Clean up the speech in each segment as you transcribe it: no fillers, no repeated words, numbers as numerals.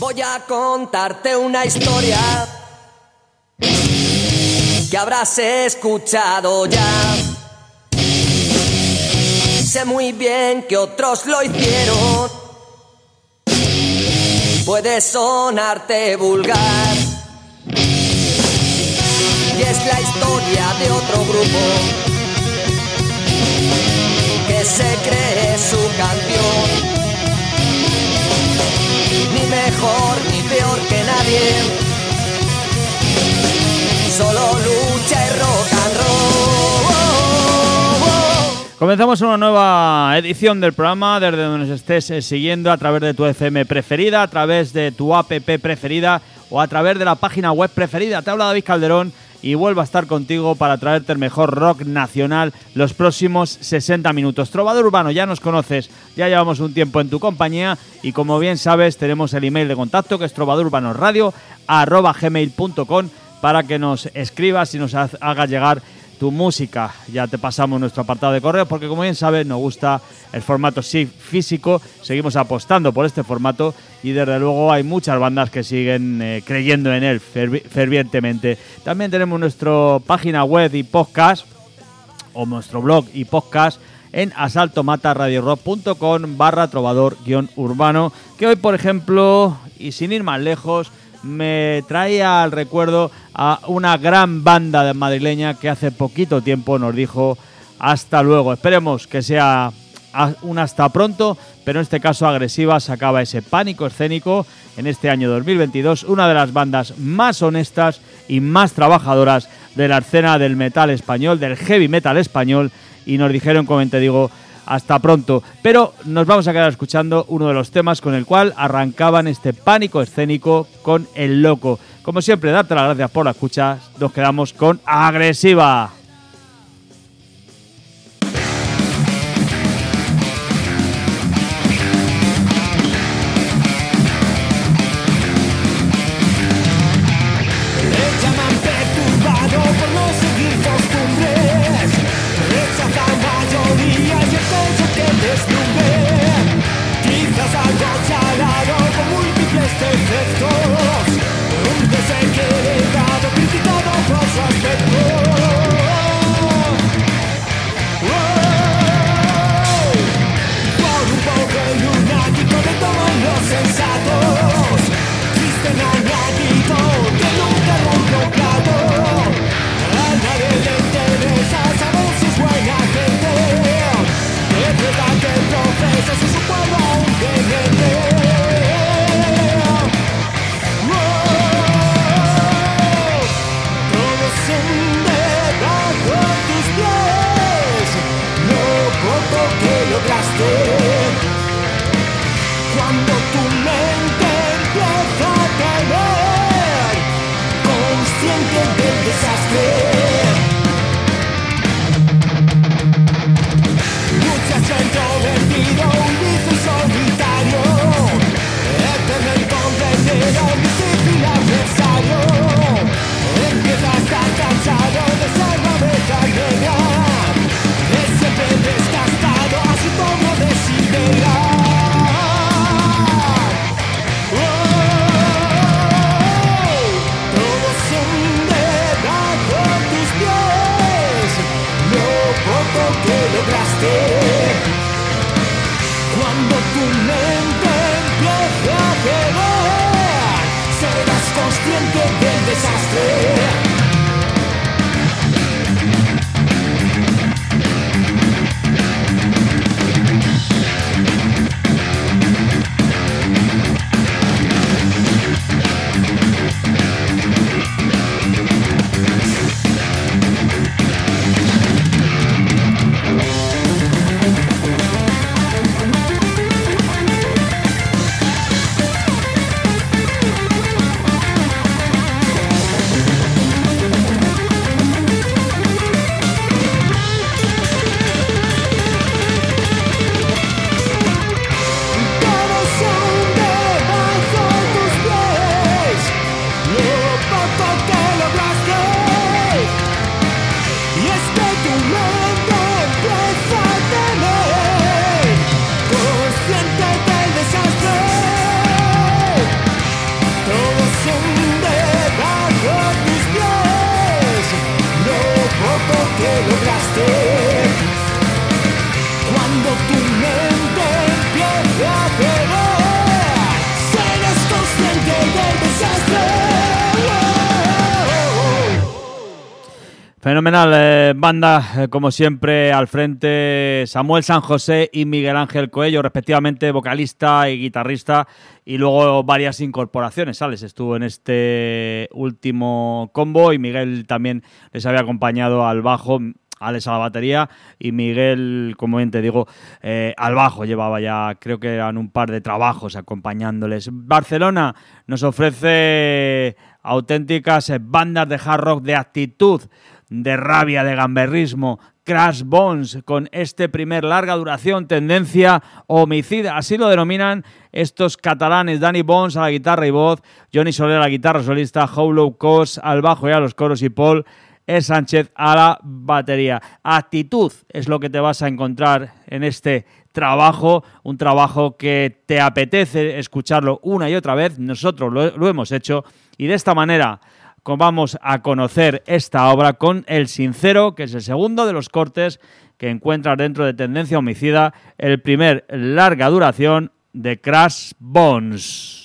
Voy a contarte una historia que habrás escuchado ya. Sé muy bien que otros lo hicieron. Puede sonarte vulgar y es la historia de otro grupo que se cree su canción. Ni mejor ni peor que nadie, solo lucha y rock and roll. Comenzamos una nueva edición del programa desde donde nos estés siguiendo, a través de tu FM preferida, a través de tu app preferida o a través de la página web preferida. Te habla David Calderón y vuelvo a estar contigo para traerte el mejor rock nacional los próximos 60 minutos. Trovador Urbano, ya nos conoces, ya llevamos un tiempo en tu compañía y como bien sabes tenemos el email de contacto que es trovadorurbanoradio@gmail.com para que nos escribas y nos hagas llegar tu música. Ya te pasamos nuestro apartado de correo porque como bien sabes nos gusta el formato físico, seguimos apostando por este formato y desde luego hay muchas bandas que siguen creyendo en él fervientemente. También tenemos nuestra página web y podcast o nuestro blog y podcast en asaltomataradiorock.com/trovador-urbano, que hoy por ejemplo y sin ir más lejos me traía al recuerdo a una gran banda madrileña que hace poquito tiempo nos dijo hasta luego. Esperemos que sea un hasta pronto, pero en este caso Agresiva sacaba ese Pánico Escénico en este año 2022, una de las bandas más honestas y más trabajadoras de la escena del metal español, del heavy metal español, y nos dijeron, como te digo, hasta pronto. Pero nos vamos a quedar escuchando uno de los temas con el cual arrancaban este Pánico Escénico con El Loco. Como siempre, darte las gracias por la escucha. Nos quedamos con Agresiva. Fenomenal, banda, como siempre, al frente Samuel San José y Miguel Ángel Coello, respectivamente vocalista y guitarrista, y luego varias incorporaciones. Alex estuvo en este último combo y Miguel también les había acompañado al bajo, Alex a la batería y Miguel, como bien te digo, al bajo. Llevaba ya, creo que eran un par de trabajos acompañándoles. Barcelona nos ofrece auténticas bandas de hard rock de actitud, de rabia, de gamberrismo. Crash Bones, con este primer larga duración, tendencia homicida, así lo denominan estos catalanes. Dani Bones a la guitarra y voz, Johnny Soler a la guitarra solista, Hollow Cos al bajo y a los coros y Paul Sánchez a la batería. Actitud es lo que te vas a encontrar en este trabajo, un trabajo que te apetece escucharlo una y otra vez. Nosotros lo hemos hecho y de esta manera vamos a conocer esta obra con El Sincero, que es el segundo de los cortes que encuentras dentro de Tendencia Homicida, el primer larga duración de Crash Bones.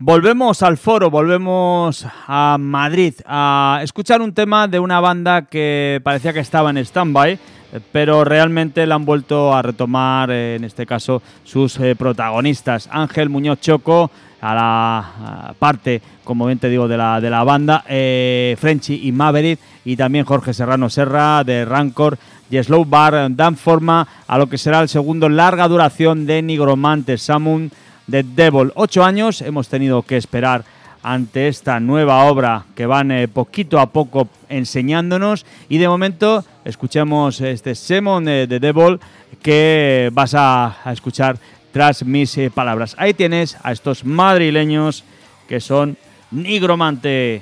Volvemos al foro, volvemos a Madrid a escuchar un tema de una banda que parecía que estaba en stand-by, pero realmente la han vuelto a retomar, en este caso, sus protagonistas. Ángel Muñoz Choco a la parte, como bien te digo, de la banda, Frenchy y Maverick, y también Jorge Serrano Serra de Rancor y Slow Bar dan forma a lo que será el segundo larga duración de Nigromante Summon The Devil. 8 años hemos tenido que esperar ante esta nueva obra que van poquito a poco enseñándonos, y de momento escuchemos este Summon The Devil que vas a escuchar tras mis palabras. Ahí tienes a estos madrileños que son Nigromante.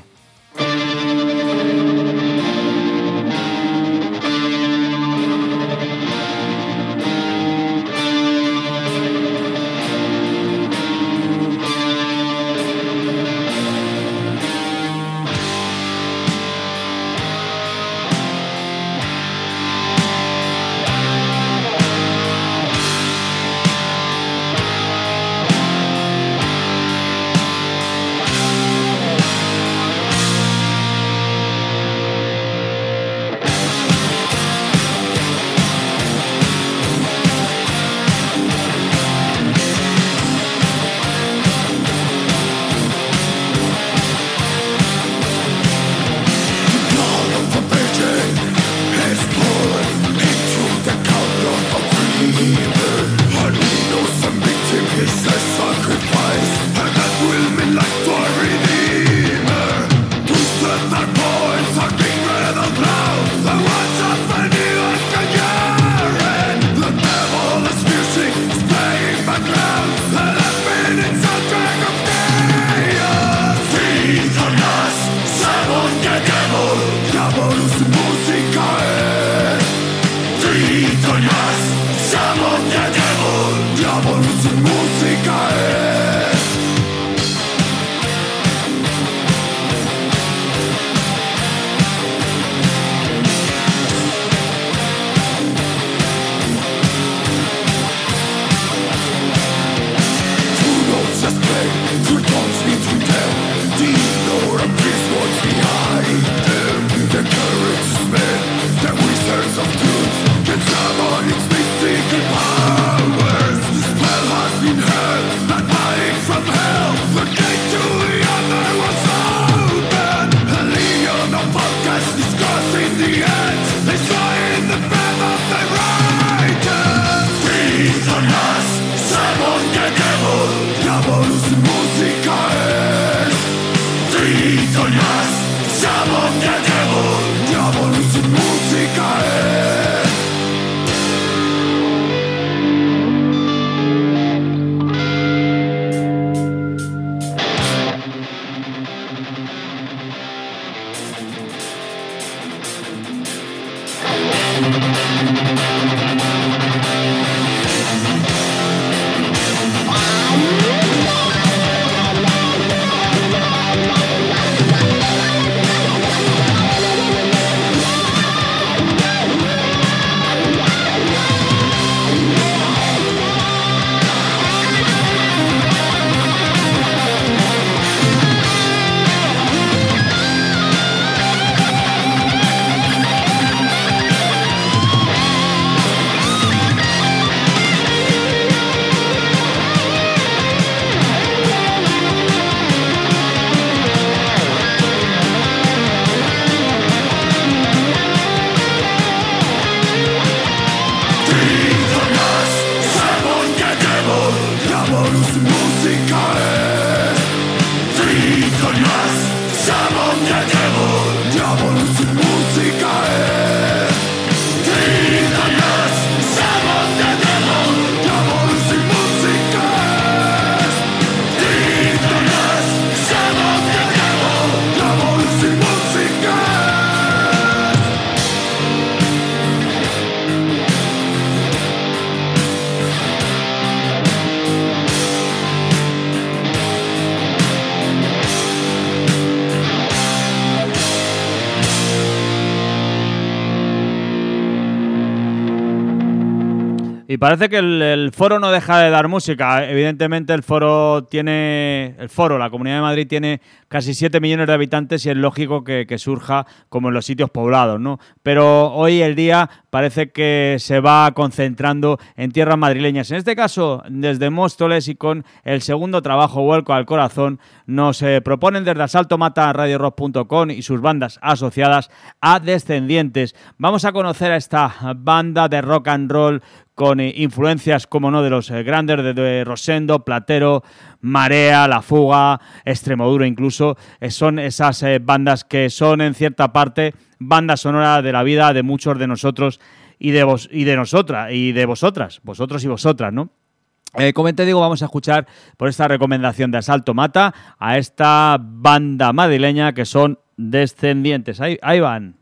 Y parece que el foro no deja de dar música. Evidentemente el foro, la Comunidad de Madrid tiene casi 7 millones de habitantes y es lógico que surja como en los sitios poblados, ¿no? Pero hoy el día parece que se va concentrando en tierras madrileñas. En este caso, desde Móstoles y con el segundo trabajo, Vuelco al Corazón, nos proponen desde Asalto Mata radiorock.com y sus bandas asociadas a Descendientes. Vamos a conocer a esta banda de rock and roll con influencias, como no, de los grandes de Rosendo, Platero, Marea, La Fuga, Extremoduro incluso. Son esas bandas que son en cierta parte banda sonora de la vida de muchos de nosotros y de vosotras, vosotros y vosotras, ¿no? Como te digo, vamos a escuchar por esta recomendación de Asalto Mata a esta banda madrileña que son Descendientes. Ahí van.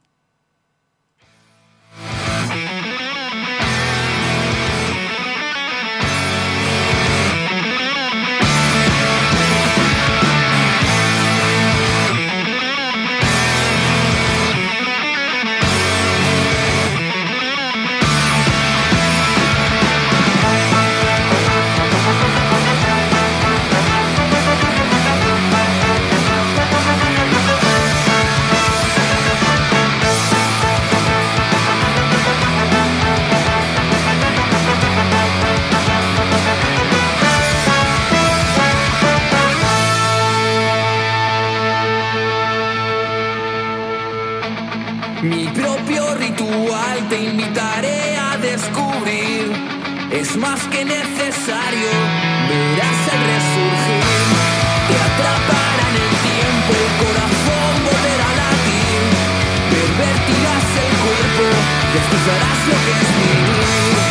Mi propio ritual te invitaré a descubrir. Es más que necesario, verás el resurgir. Te atrapará en el tiempo, el corazón volverá a latir. Pervertirás el cuerpo, destrozarás lo que es vivir.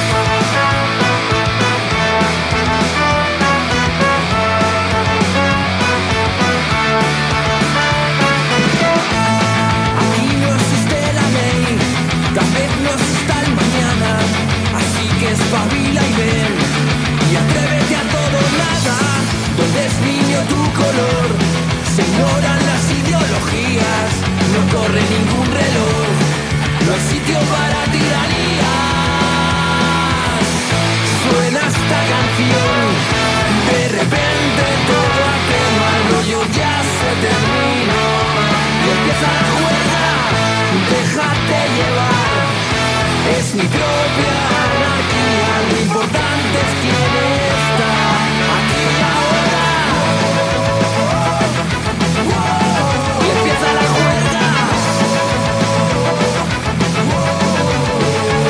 Tal vez no está el mañana, así que espabila y ven y atrévete a todo o nada. Donde es niño tu color, se ignoran las ideologías, no corre ningún reloj, no hay sitio para tiranías. Suena esta canción, de repente todo aquel mal rollo ya se terminó y empieza la juerga, déjate llevar. Es mi propia anarquía, lo importante es quién está aquí y ahora. Y empieza la juerga.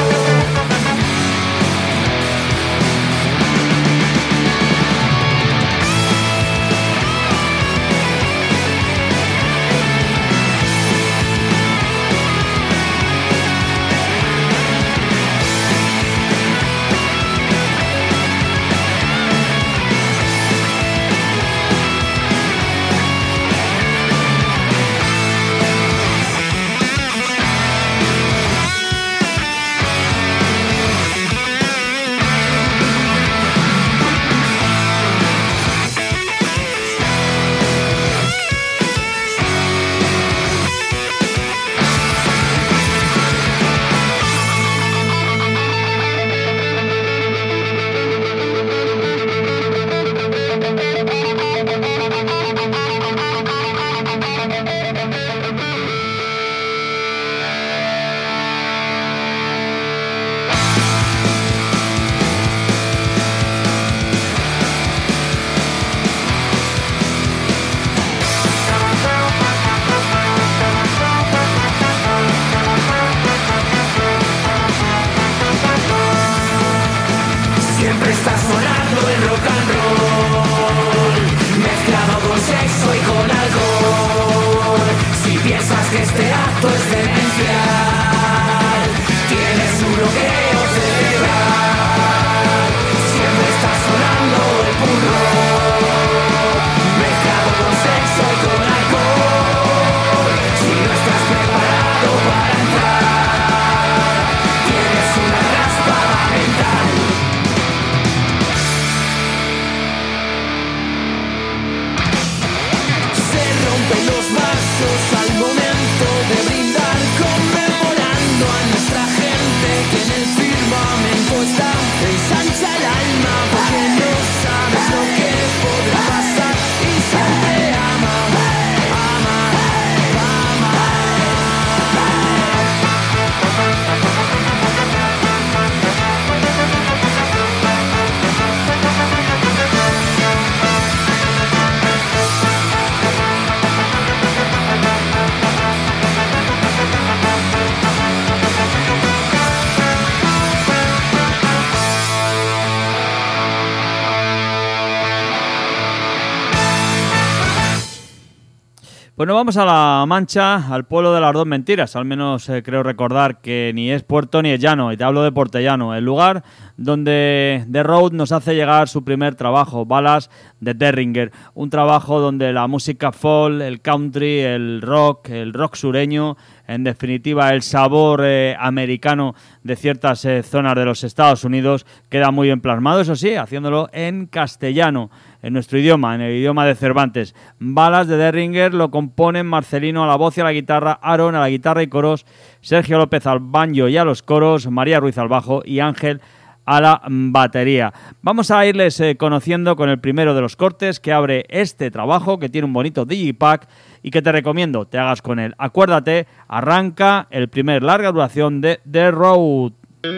Pues nos vamos a La Mancha, al pueblo de las dos mentiras. Al menos creo recordar que ni es puerto ni es llano, y te hablo de Portellano, el lugar donde The Road nos hace llegar su primer trabajo, Balas de Derringer. Un trabajo donde la música folk, el country, el rock sureño, en definitiva el sabor americano de ciertas zonas de los Estados Unidos queda muy bien plasmado, eso sí, haciéndolo en castellano, en nuestro idioma, en el idioma de Cervantes. Balas de Derringer lo componen Marcelino a la voz y a la guitarra, Aaron a la guitarra y coros, Sergio López al banjo y a los coros, María Ruiz al bajo y Ángel a la batería. Vamos a irles conociendo con el primero de los cortes que abre este trabajo, que tiene un bonito digipack y que te recomiendo te hagas con él. Acuérdate, arranca el primer larga duración de The Road.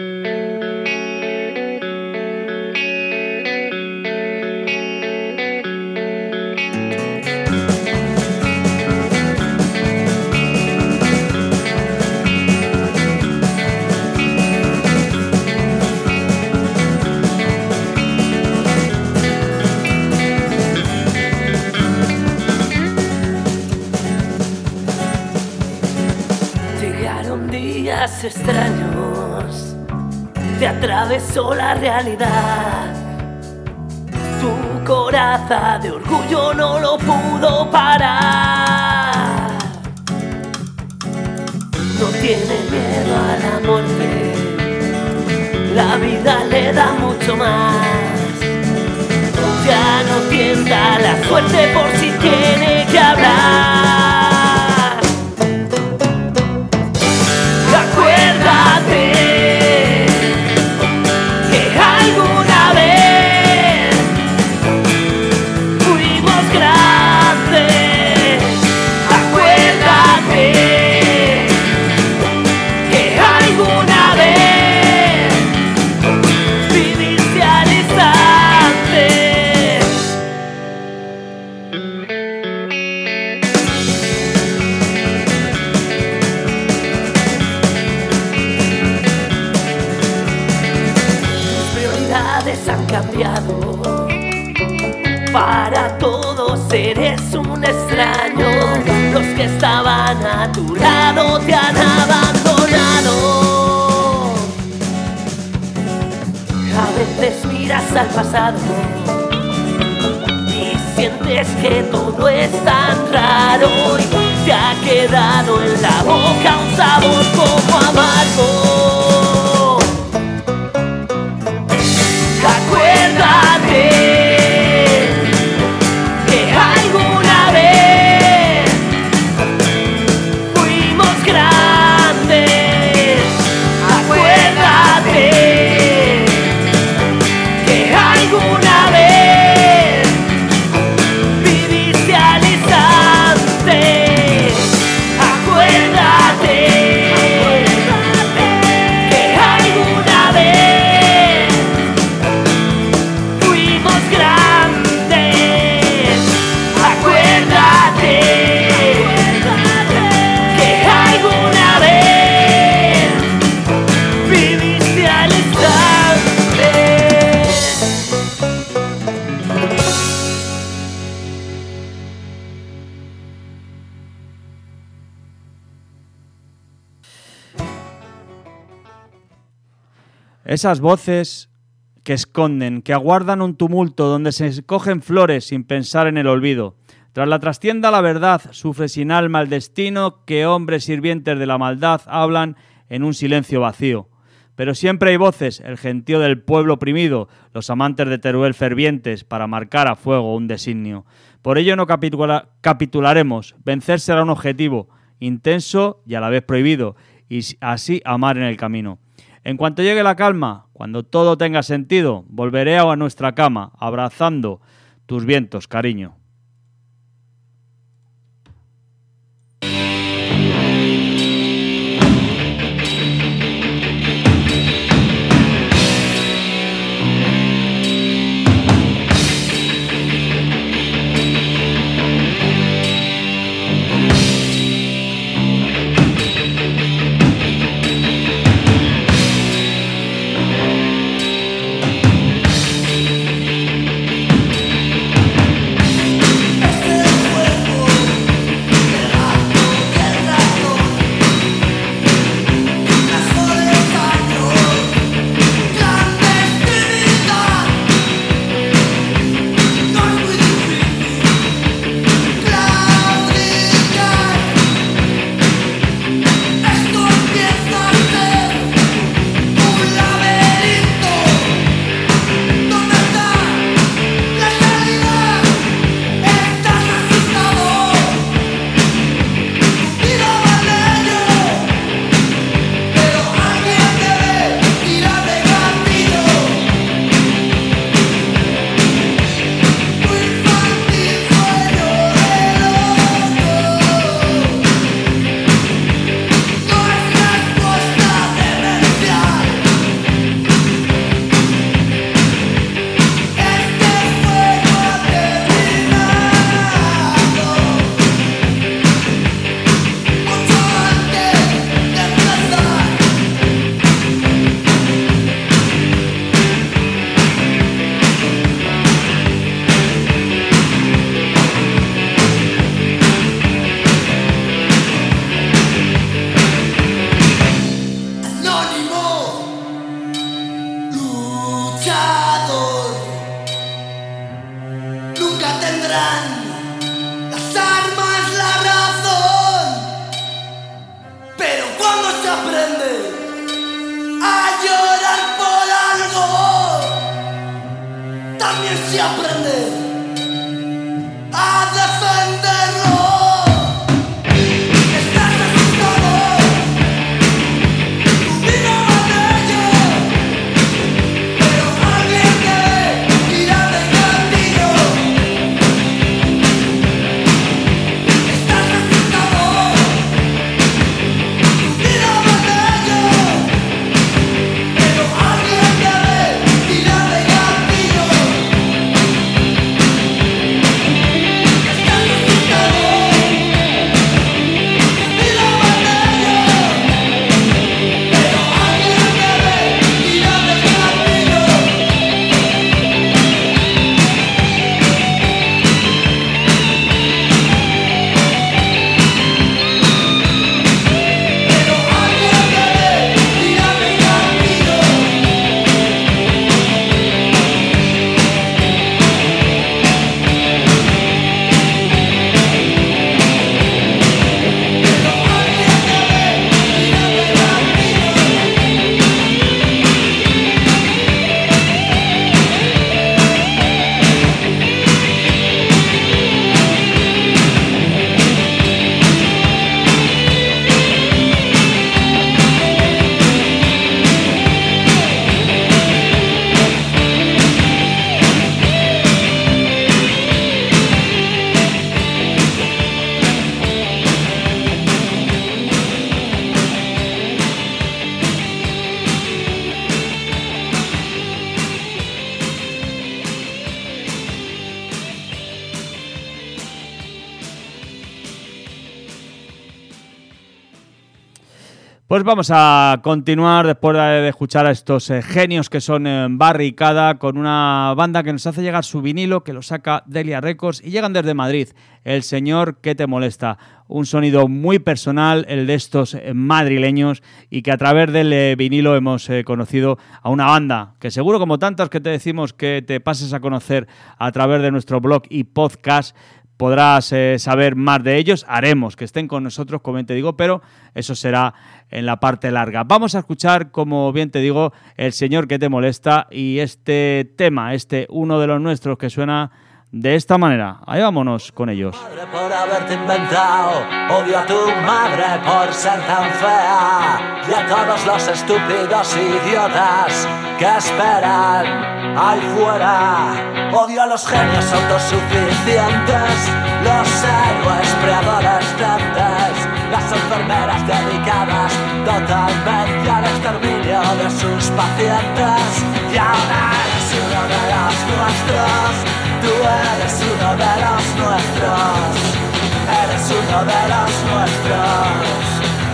Extraños, te atravesó la realidad. Tu coraza de orgullo no lo pudo parar. No tiene miedo a la muerte, la vida le da mucho más. Ya no tienta la suerte por si tiene que hablar. Acuérdate que alguna vez fuimos grandes. Acuérdate que alguna vez viviste al instante. Han cambiado. Para todos eres un extraño. Los que estaban a tu lado te han abandonado. A veces miras al pasado y sientes que todo es tan raro y te ha quedado en la boca un sabor como amargo. Acuérdate que alguna vez fuimos grandes. Acuérdate que alguna vez viviste al instante. Acuérdate que alguna vez esas voces que esconden, que aguardan un tumulto donde se escogen flores sin pensar en el olvido. Tras la trastienda la verdad, sufre sin alma el destino que hombres sirvientes de la maldad hablan en un silencio vacío. Pero siempre hay voces, el gentío del pueblo oprimido, los amantes de Teruel fervientes para marcar a fuego un designio. Por ello no capitularemos, vencer será un objetivo, intenso y a la vez prohibido, y así amar en el camino. En cuanto llegue la calma, cuando todo tenga sentido, volveré a nuestra cama, abrazando tus vientos, cariño. aprende a llorar por algo, también se aprende a defenderlo. Estás asustado, tu vida va de ello, pero alguien debe tirar del camino. Estás asustado, tu vida va de ello, pero alguien debe tirar del camino. Pues vamos a continuar después de escuchar a estos genios que son Barricada, con una banda que nos hace llegar su vinilo, que lo saca Delia Records, y llegan desde Madrid, El Señor que te molesta. Un sonido muy personal, el de estos madrileños, y que a través del vinilo hemos conocido a una banda que seguro, como tantas que te decimos que te pases a conocer a través de nuestro blog y podcast, podrás saber más de ellos. Haremos que estén con nosotros, como te digo, pero eso será en la parte larga. Vamos a escuchar, como bien te digo, El Señor que te molesta, y este tema, uno de los nuestros, que suena de esta manera. Ahí vámonos con ellos. Padre por haberte inventado, odio a tu madre por ser tan fea, y a todos los estúpidos idiotas que esperan ahí fuera. Odio a los genios autosuficientes, los héroes preadolescentes, las enfermeras dedicadas totalmente al exterminio de sus pacientes. Y ahora eres uno de los nuestros. Tú eres uno de los nuestros, eres uno de los nuestros.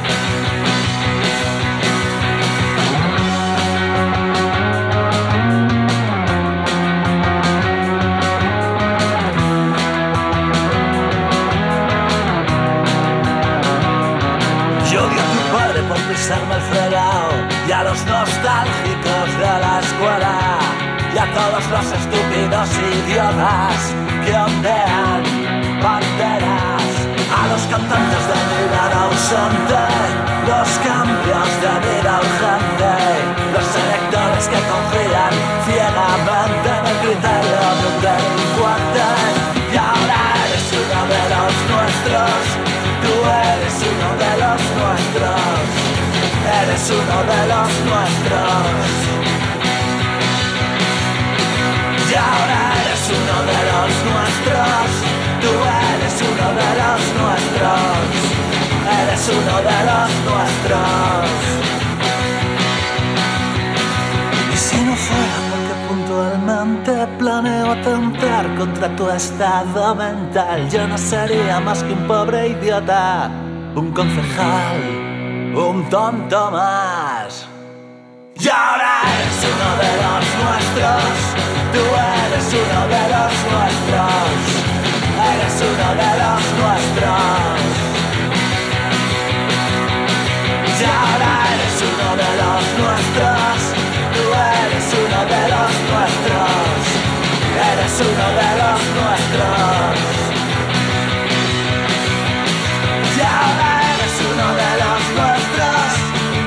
Yo odio a tu padre por pisarme el fregado, y a los nostálgicos de la escuela, y a todos los estúpidos idiotas que ondean banderas, a los cantantes de mirada ausente, los cambios de vida urgente, los electores que confían ciegamente en el criterio de un delincuente. Y ahora eres uno de los nuestros, tú eres uno de los nuestros, eres uno de los nuestros. Y ahora eres uno de los nuestros, tú eres uno de los nuestros, eres uno de los nuestros. Y si no fuera porque puntualmente planeo atentar contra tu estado mental, yo no sería más que un pobre idiota, un concejal, un tonto más. Y ahora eres uno de los nuestros, tú eres uno de los nuestros, eres uno de los nuestros. Y ahora eres uno de los nuestros, tú eres uno de los nuestros, eres uno de los nuestros. Y ahora eres uno de los nuestros,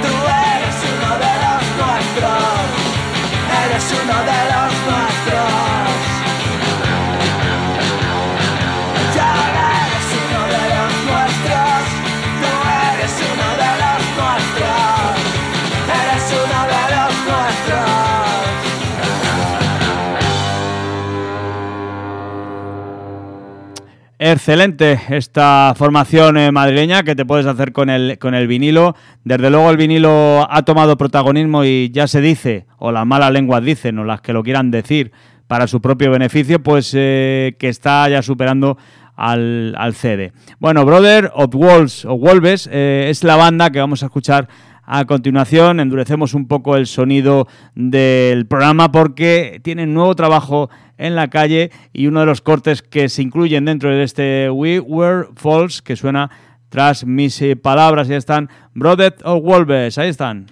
Excelente esta formación madrileña que te puedes hacer con el vinilo. Desde luego el vinilo ha tomado protagonismo y ya se dice, o las malas lenguas dicen, o las que lo quieran decir para su propio beneficio, pues que está ya superando al CD. Bueno, Brother of Wolves o Wolves es la banda que vamos a escuchar a continuación. Endurecemos un poco el sonido del programa porque tienen nuevo trabajo en la calle y uno de los cortes que se incluyen dentro de este We Were False, que suena tras mis palabras. Ahí están Brother of Wolves, ahí están.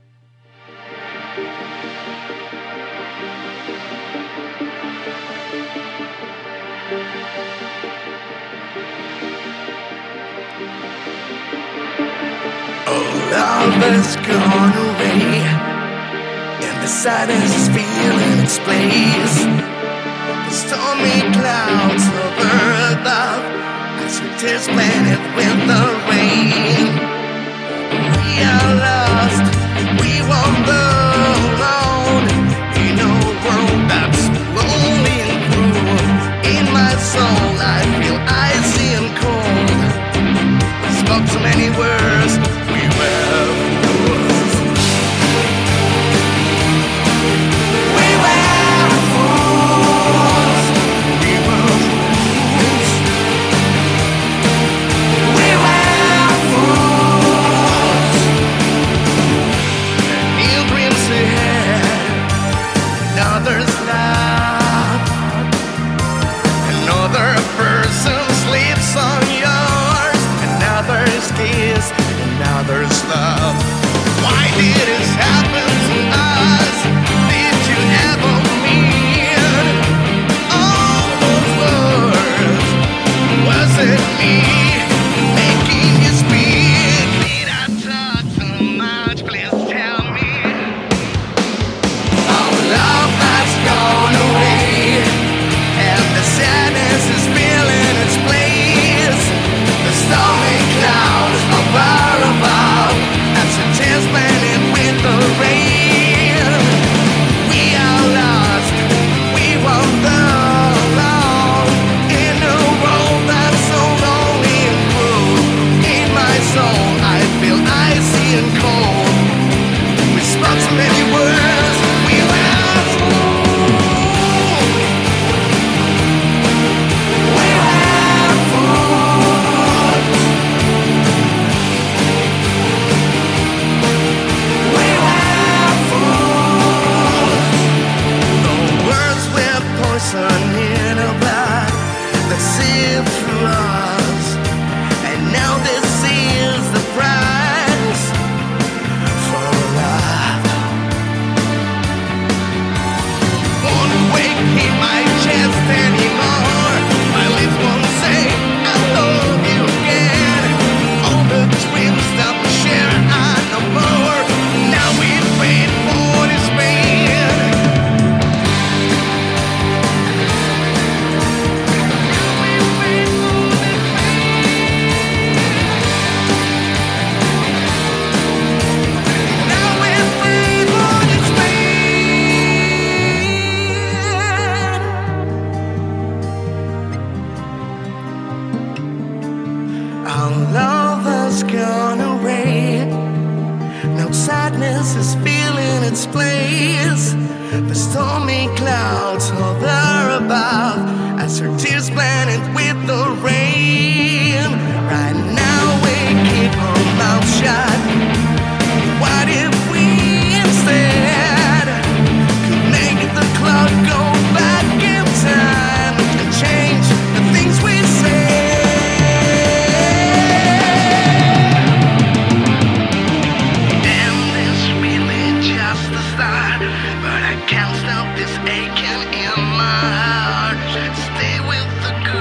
Love has gone away, and the sadness is feeling its place. The stormy clouds over above, as we tears blended with the rain. We are lost, we wander alone in a world that's lonely and cruel. In my soul I feel icy and cold. We spoke so many words. There's love. Why did this happen to us? Did you ever mean all those words? Was it me making you speak? Did I talk too much? Please tell me. Our love has gone away, and the sadness is filling its place. The stormy clouds above. Tears blending with the rain. We are lost, we wander alone in a world that's so lonely and cruel. In my soul I feel icy and cold. We spoke so many words, we were fools. We were fools. Poison in our blood that seeped through us, and now this is the price for love. Won't wake in my chest anymore. My lips won't say I love you again. All the dreams that we share are no more. Now we wait for this pain. Gone away. Now sadness is filling its place. The stormy clouds hover above as her tears blended with the rain. Right now we keep our mouths shut. What if we instead could make the clock go back in time and change the things we say? Can't stop this aching in my heart. Stay with the good.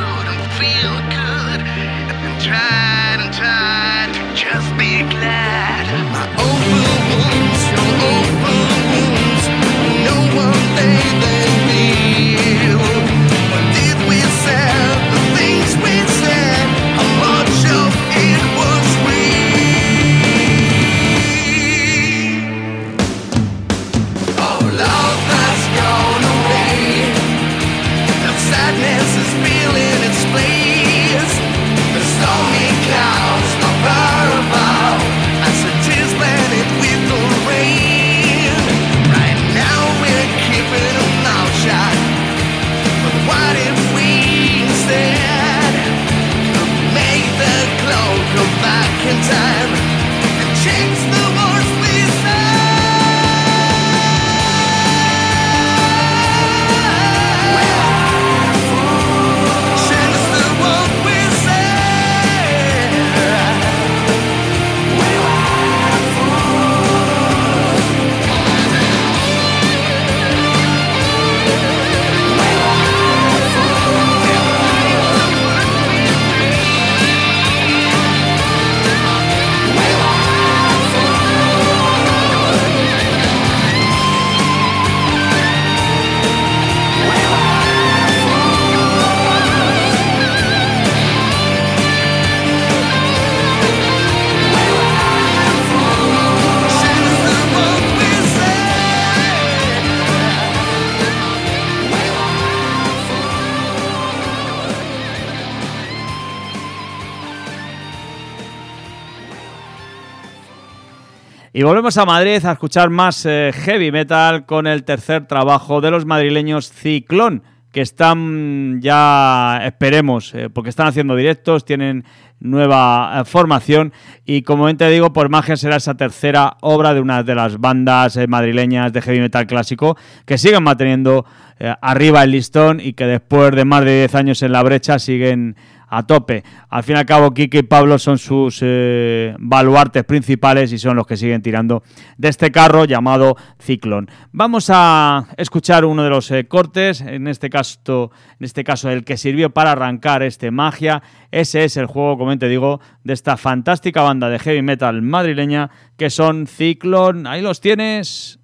Y volvemos a Madrid a escuchar más heavy metal con el tercer trabajo de los madrileños Ciclón, que están ya, esperemos, porque están haciendo directos, tienen nueva formación y como bien te digo, por magia será esa tercera obra de una de las bandas madrileñas de heavy metal clásico que siguen manteniendo arriba el listón y que después de más de 10 años en la brecha siguen a tope. Al fin y al cabo, Kike y Pablo son sus baluartes principales y son los que siguen tirando de este carro llamado Ciclón. Vamos a escuchar uno de los cortes, en este caso el que sirvió para arrancar Magia. Ese es el juego, como te digo, de esta fantástica banda de heavy metal madrileña que son Ciclón. Ahí los tienes.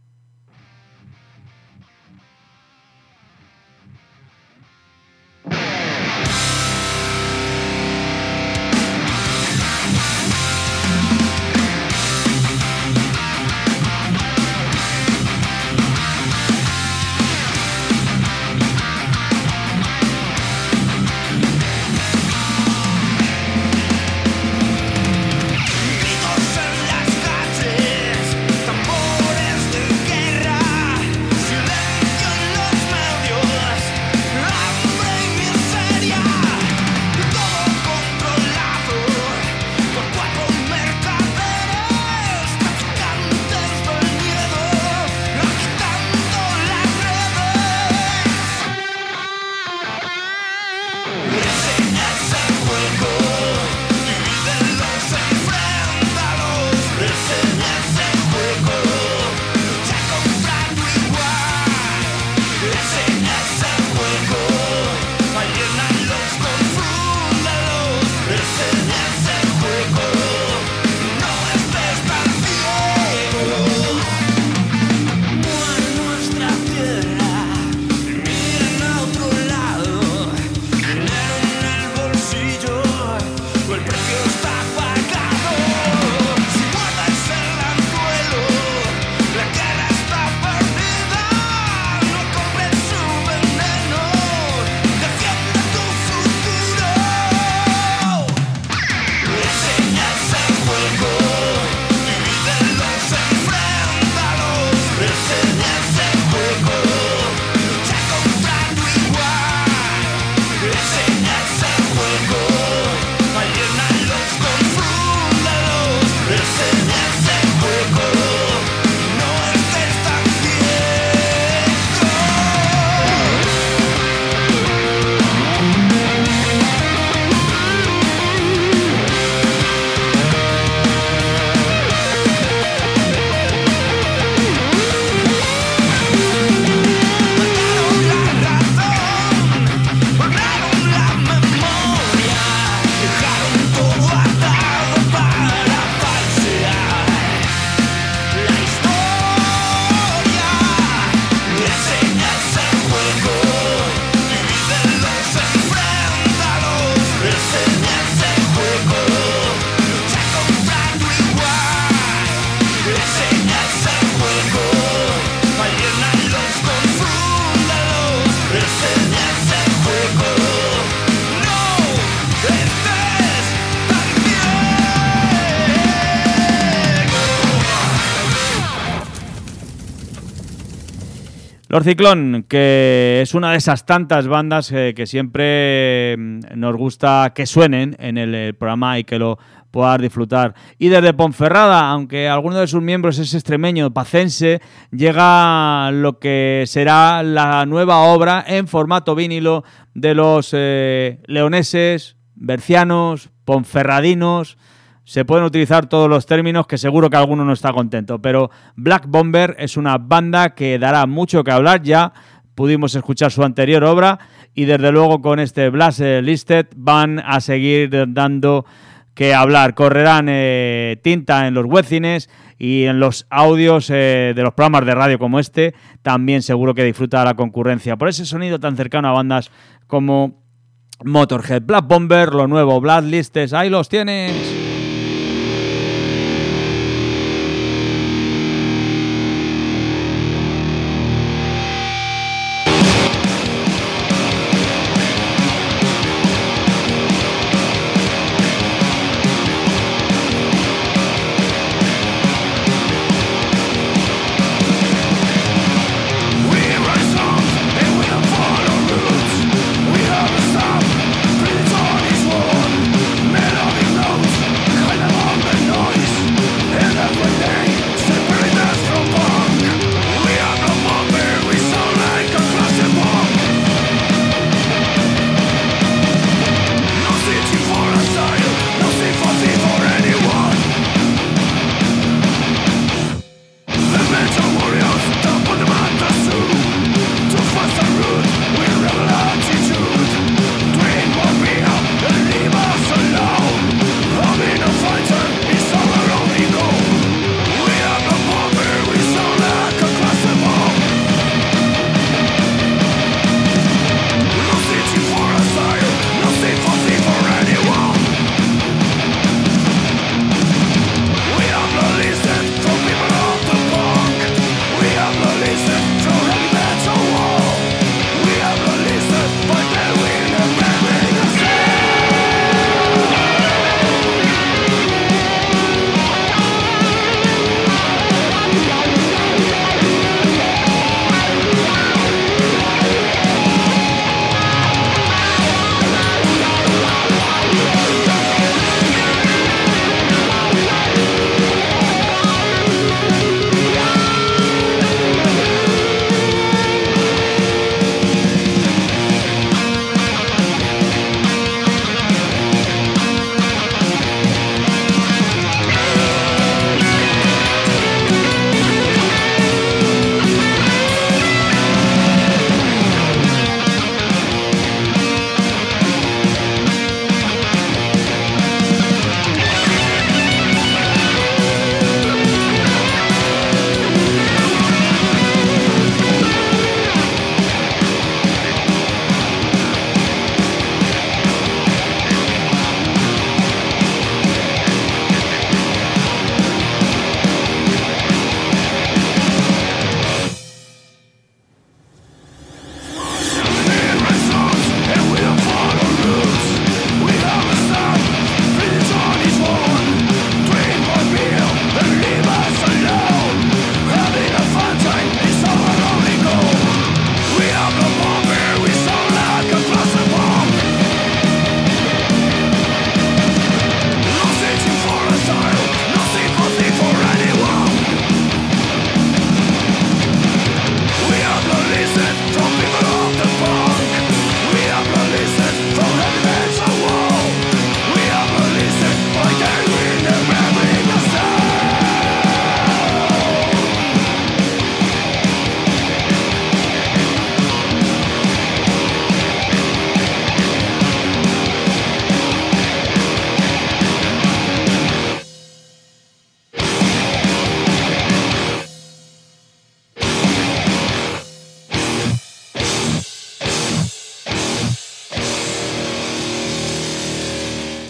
Los Ciclón, que es una de esas tantas bandas que siempre nos gusta que suenen en el programa y que lo puedas disfrutar. Y desde Ponferrada, aunque alguno de sus miembros es extremeño, pacense, llega lo que será la nueva obra en formato vinilo de los leoneses, bercianos, ponferradinos. Se pueden utilizar todos los términos, que seguro que alguno no está contento, pero Black Bomber es una banda que dará mucho que hablar. Ya pudimos escuchar su anterior obra y desde luego con este Blast Listed van a seguir dando que hablar. Correrán tinta en los webcines y en los audios de los programas de radio como este, también seguro que disfruta la concurrencia por ese sonido tan cercano a bandas como Motorhead. Black Bomber, lo nuevo, Blast Listed, ahí los tienes.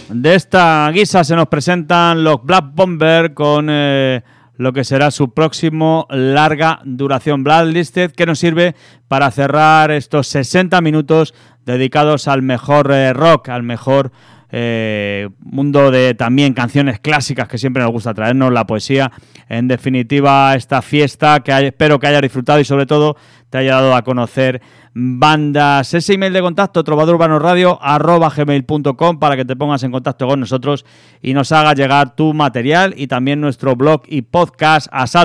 De esta guisa se nos presentan los Black Bomber con lo que será su próximo larga duración, Blacklisted, que nos sirve para cerrar estos 60 minutos dedicados al mejor rock, al mejor mundo de también canciones clásicas que siempre nos gusta traernos, la poesía. En definitiva, esta fiesta que espero que hayas disfrutado y sobre todo te haya dado a conocer bandas. Ese email de contacto, trovadururbanoradio@gmail.com, para que te pongas en contacto con nosotros y nos hagas llegar tu material, y también nuestro blog y podcast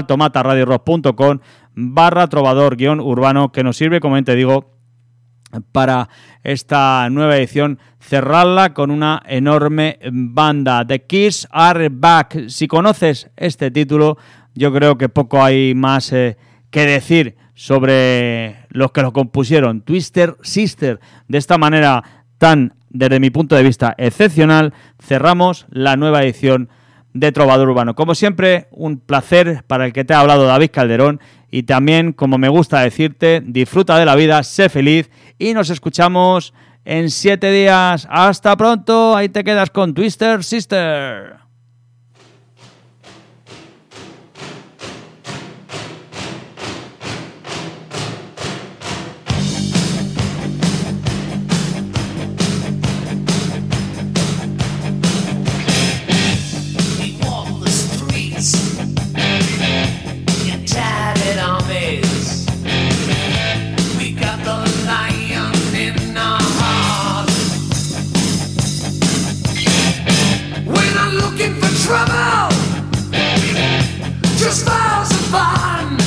asaltomataradiorock.com/trovador-urbano, que nos sirve, como te digo, para esta nueva edición, cerrarla con una enorme banda. The Kids Are Back. Si conoces este título, yo creo que poco hay más que decir sobre los que lo compusieron. Twisted Sister. De esta manera tan, desde mi punto de vista, excepcional, cerramos la nueva edición de Trovador Urbano. Como siempre, un placer para el que te ha hablado, David Calderón, y también, como me gusta decirte, disfruta de la vida, sé feliz, y nos escuchamos en 7 días. Hasta pronto, ahí te quedas con Twisted Sister. Trouble, just miles of fun,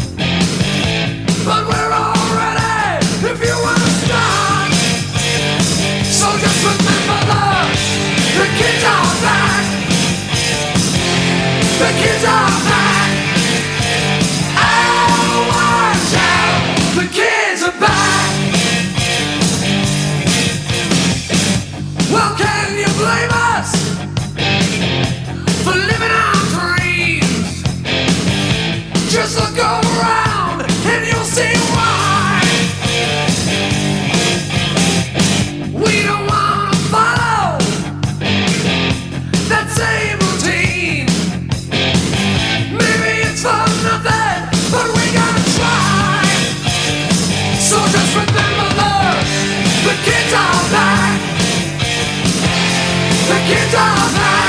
but we're all ready if you want to start. So just remember the kids are back. The kids are back. Oh, watch out, the kids are back. Well, can you blame us for living our dreams? Just look around and you'll see why. We don't want to follow that same routine. Maybe it's for nothing, but we gotta try. So just remember the kids are back. The kids are back.